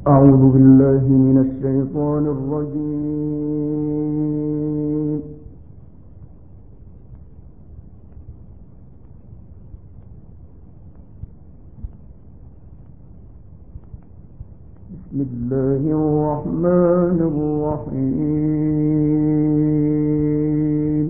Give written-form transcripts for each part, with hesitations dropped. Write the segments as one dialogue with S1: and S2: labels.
S1: أعوذ بالله من الشيطان الرجيم. بسم الله الرحمن الرحيم.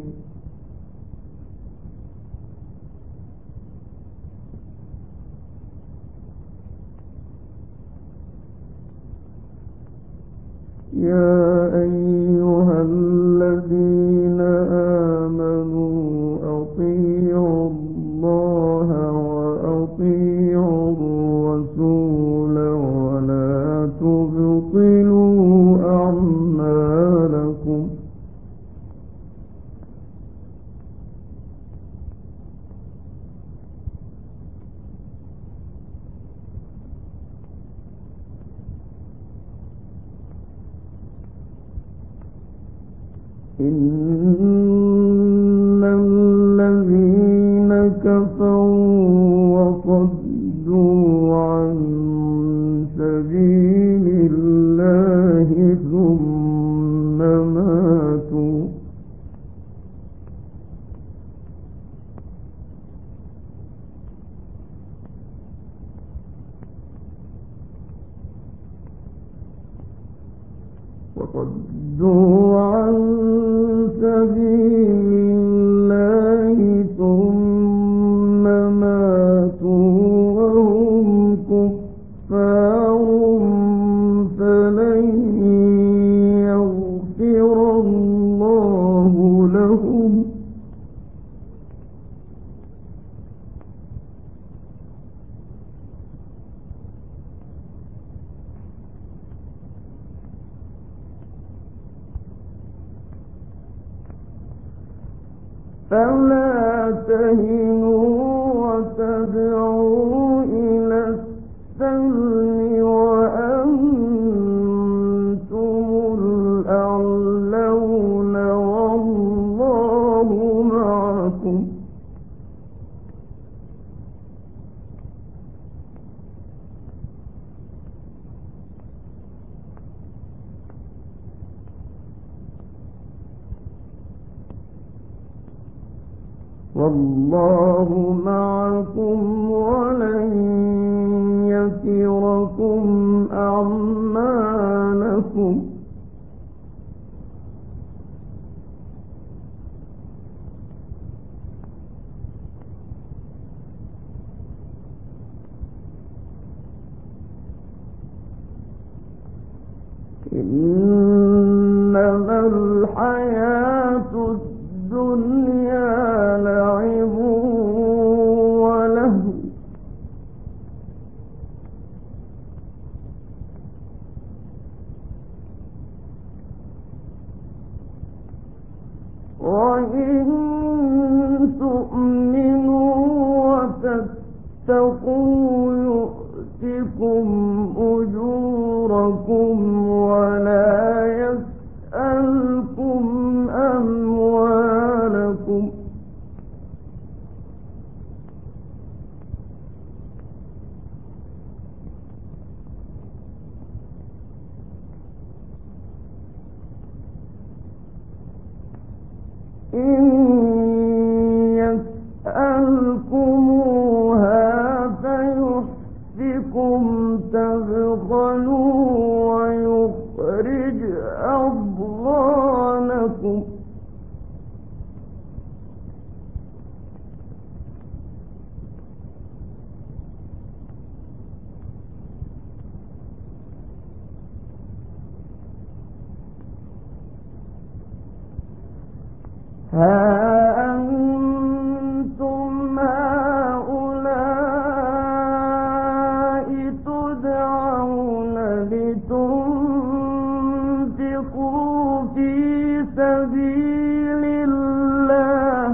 S1: يا أيها الذين آمنوا أطيعوا الله وأطيعوا الرسول ولا تبطلوا أعمالكم. إن الذين كفروا وصدوا عن سبيل الله ثم ماتوا وهم كفار فلن يغفر الله لهم. فلا تهنوا وتدعوا إلى السلم وأنتم الأعلون والله معكم. والله معكم ولن يتركم أعمالكم. إنما الحياة الدنيا لعب ولهو وإن تؤمنوا وتتقوا يؤتكم أجوركم ولا يسألكم أموالكم. إن يسألكموها فيحفكم تبخلوا ويخرج أضغانكم. ها أنتم هؤلاء تدعون لتنفقوا في سبيل الله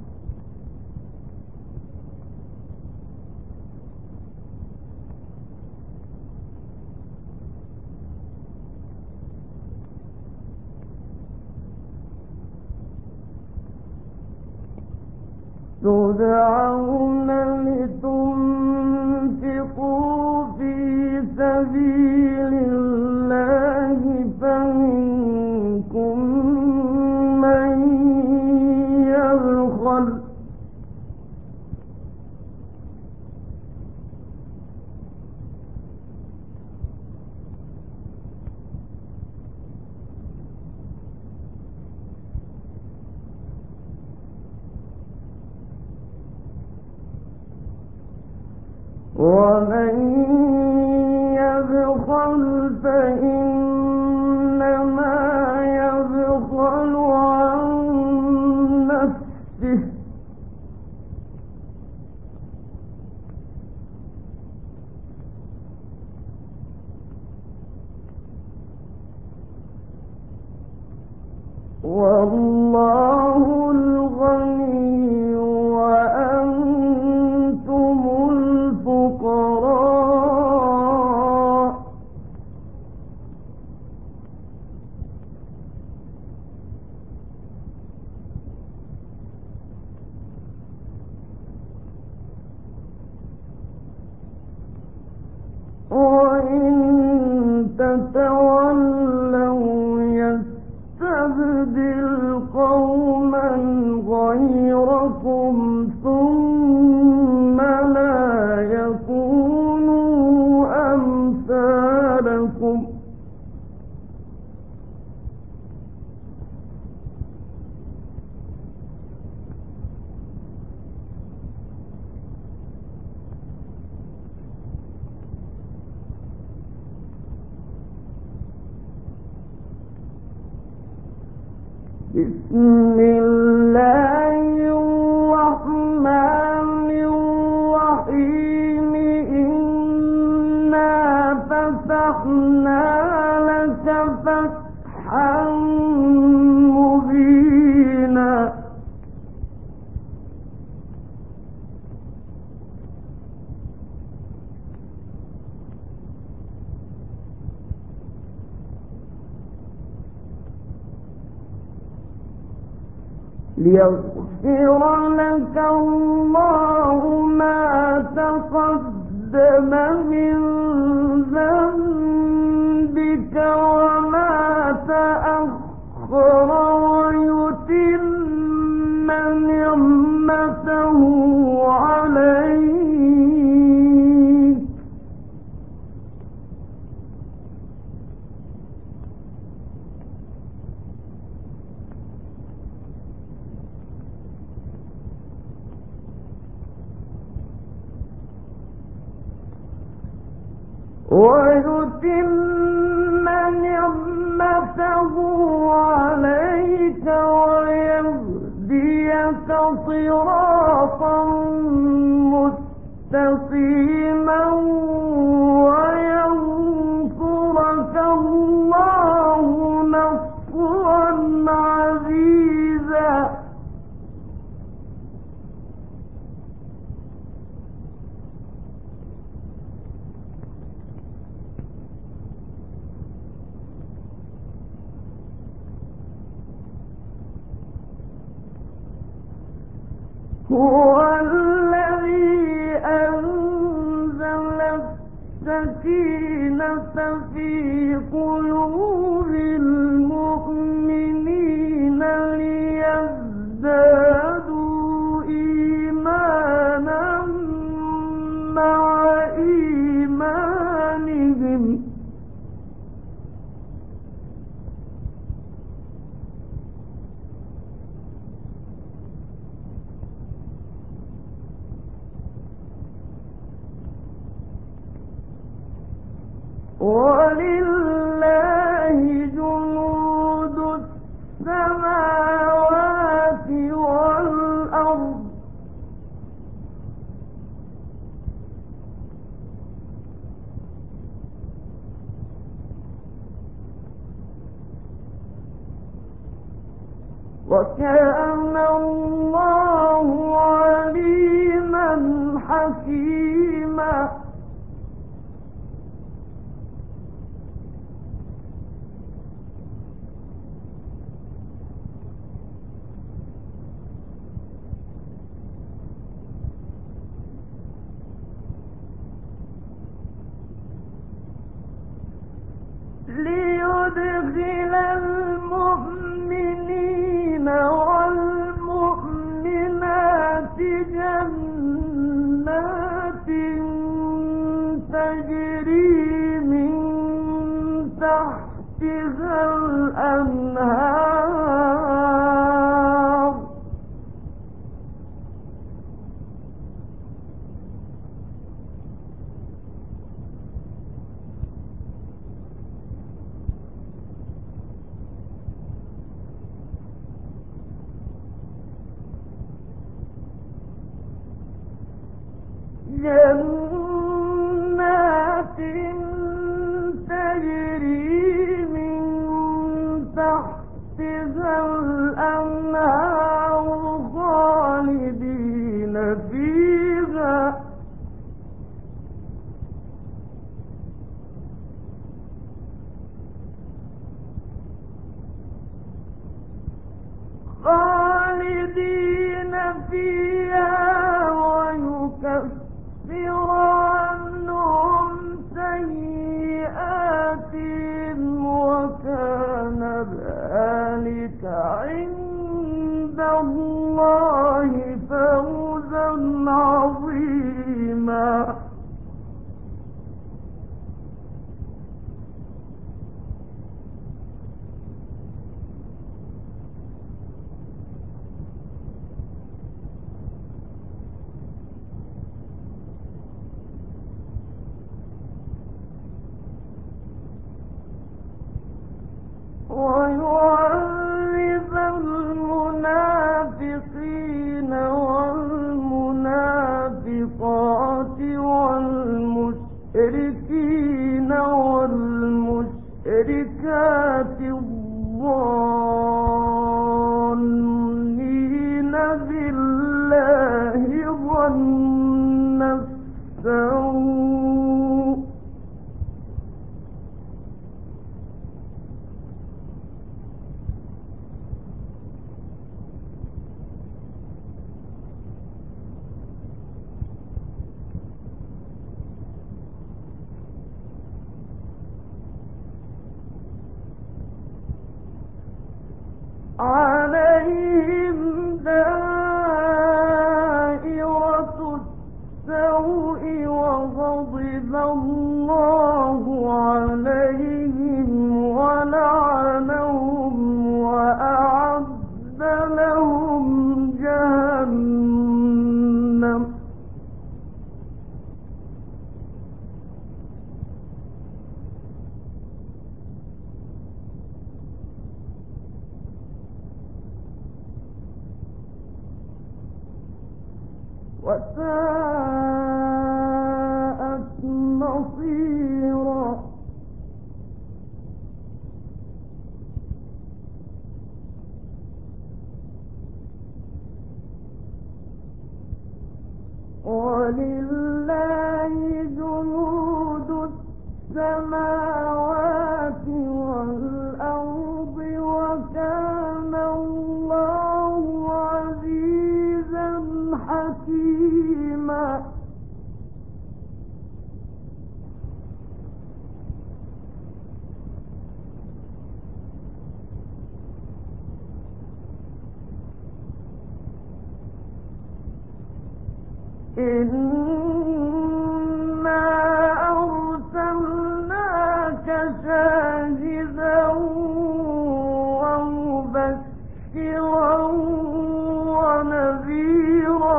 S1: تدعون لتنفقوا في سبيل الله ومن يبخل فإنما يبخل عن نفسه والله الغني وأنتم الفقراء وإن تتولوا يستبدل قوما غيركم ثم لا يكونوا أمثالكم بسم الله الرحمن الرحيم إنا فتحنا لك فتحا مبينا ليغفر لك الله ما تقدم من ذنبك وما تأخر ويتم نعمته عليك ويهديك صراطا مستقيما وينصرك الله نصرا عزيزا هو الذي أنزل السكينة في قلوب المؤمنين ليزدادوا إيمانا مع إيمانهم ولله جنود السماوات والأرض وكان الله عليما حكيما ليدخل المؤمنين والمؤمنات جنات تجري من تحتها الأنهار جنات تجري من تحتها الأنهار خالدين فيها ويكفر عنهم سيئاتهم وكان ذلك عند الله فوزا عظيما. ويعذب المنافقين والمنافقات والمشركين والمشركات الظانين بالله ظن السوء عليهم دائرة السوء وغضب الله عليهم ولعنهم وأعد لهم جهنم وساءت مصيرا. ولله جنود السماوات والأرض وكان الله عزيزا حكيما. إنا أرسلناك شاهدا ومبشرا ونذيرا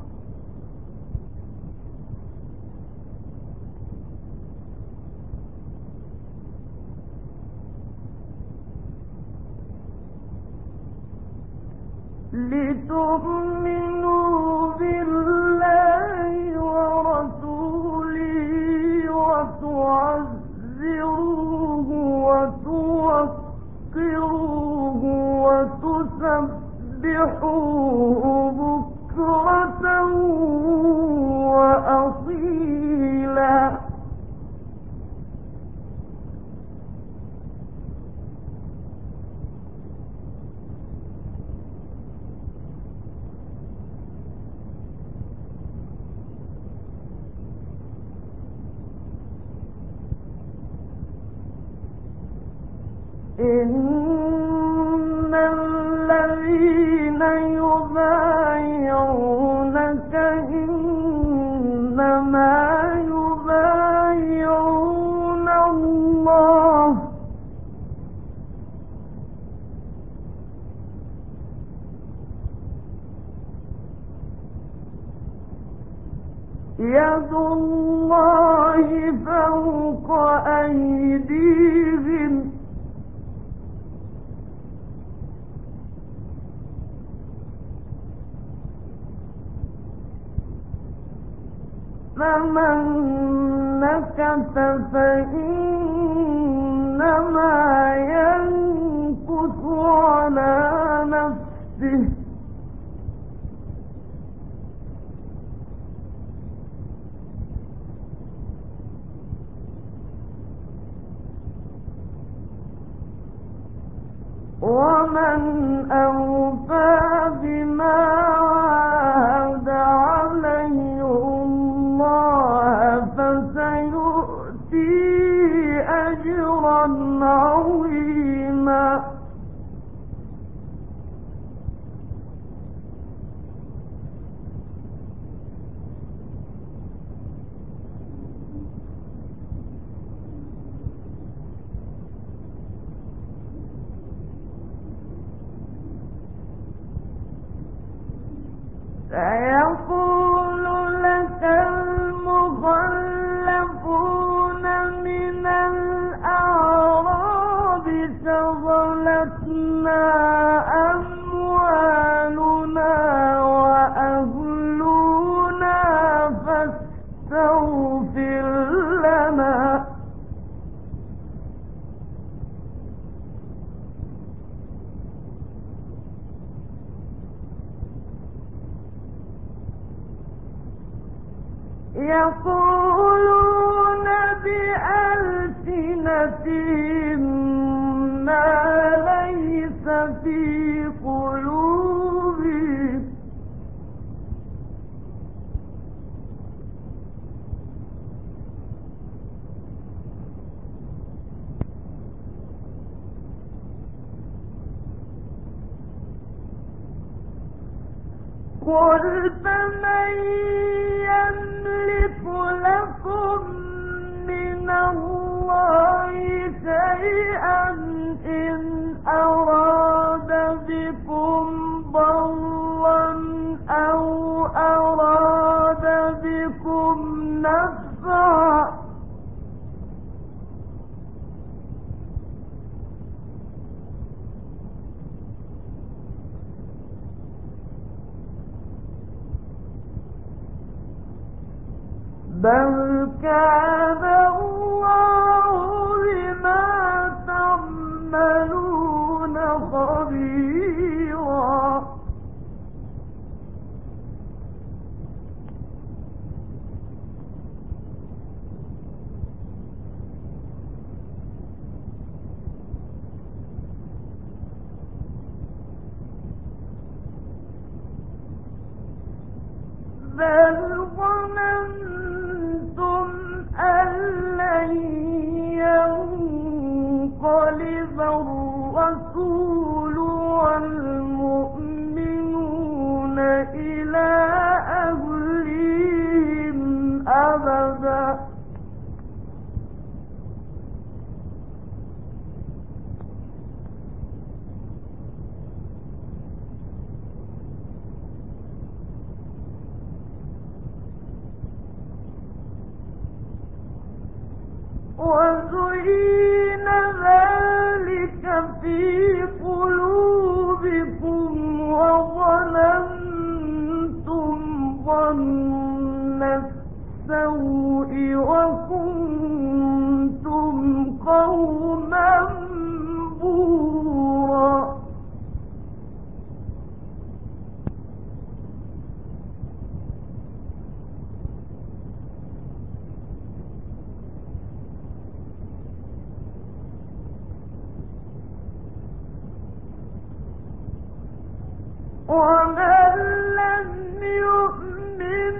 S1: لتؤمنوا بالله ورسوله وتعزروه وتوقروه وتسبحوه بكرة وأصيلا. إن الذين يبايعونك إنما يبايعون الله يد الله فوق أيديهم فمن نكث فإنما ينكث على نفسه ومن أوفى بما عاهد عليه الله فسيؤتيه أجرا عظيما سيقول لك المخلفون من الأعراب شغلتنا أموالنا وأهلنا فاستغفر لنا يقولون بألسنتهم ما ليس في قلوبهم قل فمن يملك لكم من الله شيئا إن أراد بكم ضرا أو أراد بكم نفعا بل كان الله بما تعملون خبيرا بل ظننتم أن لن ينقلب الرسول والمؤمنون إلى أهلهم أبدا وزين ذلك في قلوبكم وظننتم ظن السوء وكنتم قوما بورا ومن لم يؤمن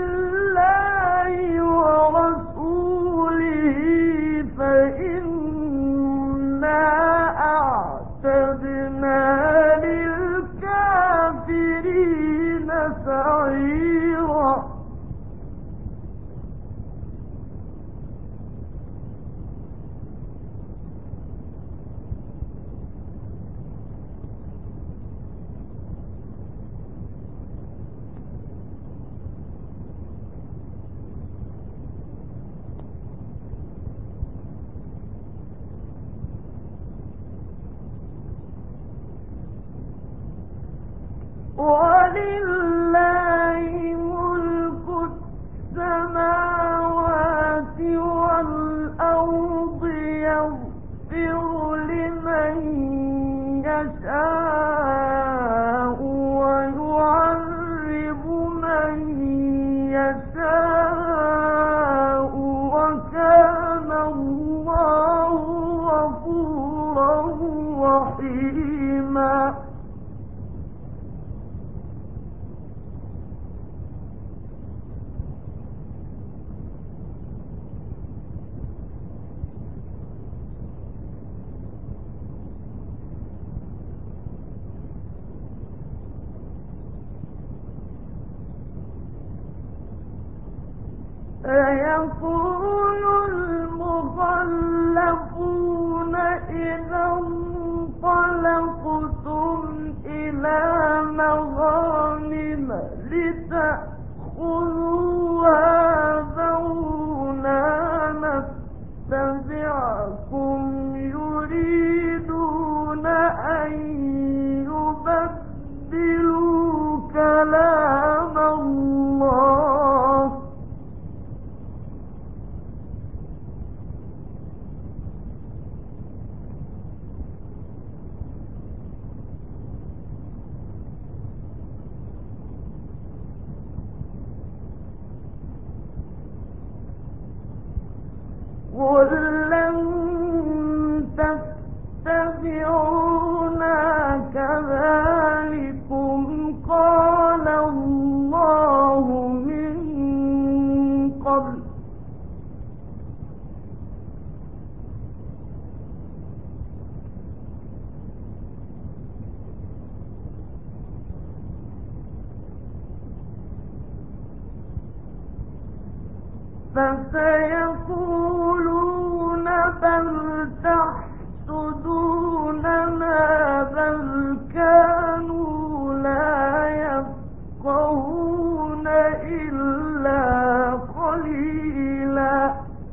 S1: بالله ورسوله فإن يشاء وكان الله غفورا رحيما سيقول المخلفون إذا انطلقتم إلى مغانم لتأخذوها ذرونا نتبعكم يريدون أن يبدلوا كلام الله قل لن تتبعونا كذلكم قال الله من قبل فسيقولون بل تحسدوننا بل كانوا لا يفقهون إلا قليلا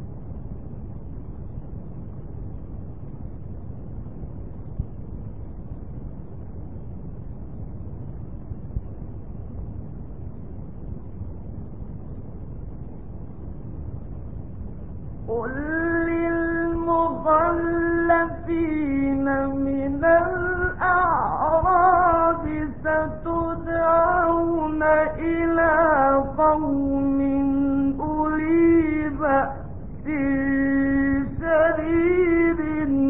S1: قل للمخلفين من الأعراب ستدعون إلى قوم أولي بأس شديد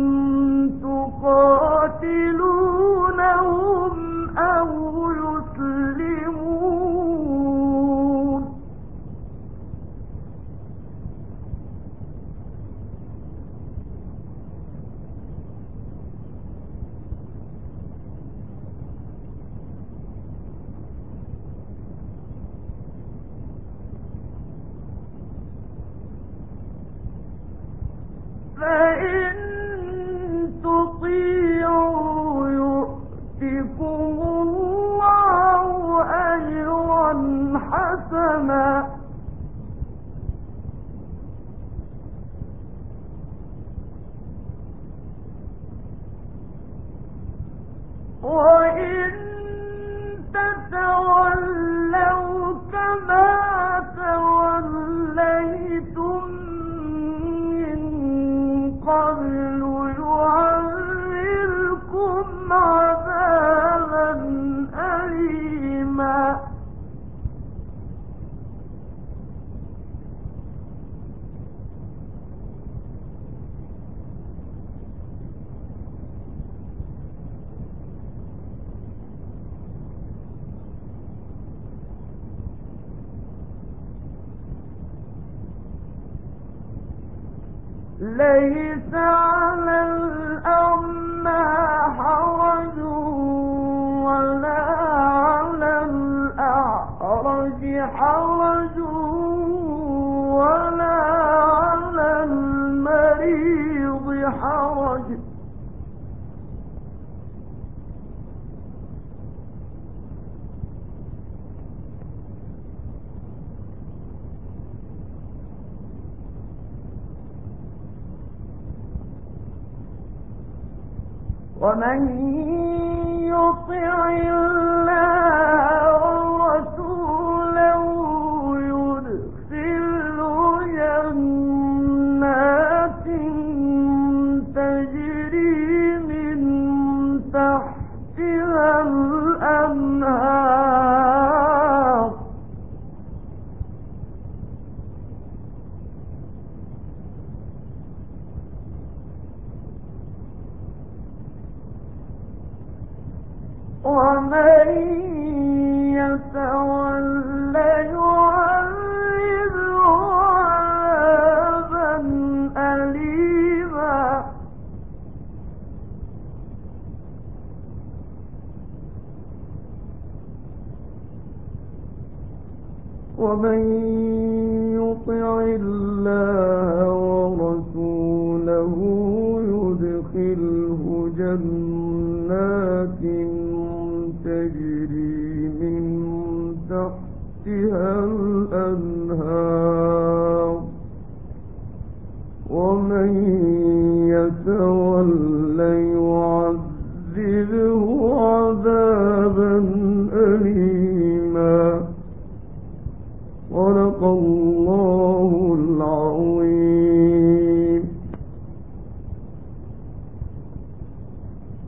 S1: تقاتلونهم أو يسلمون فإن تطيعوا يؤتكم الله أجرا حسنا وإن تتولوا كما توليتم من قبل يعذبكم عذابا أليما ليس على الأعمى حرج ولا على الأعرج حرج ولا على المريض حرج ومن يطع الله ورسوله يدخله جنات تجري من تحتها الأنهار ومن يتول يعذبه عذابا أليما. ومن يطع الله ورسوله يدخله جنات تجري من تحتها الأنهار ومن يتول يعذبه عذابا أليما. صدق الله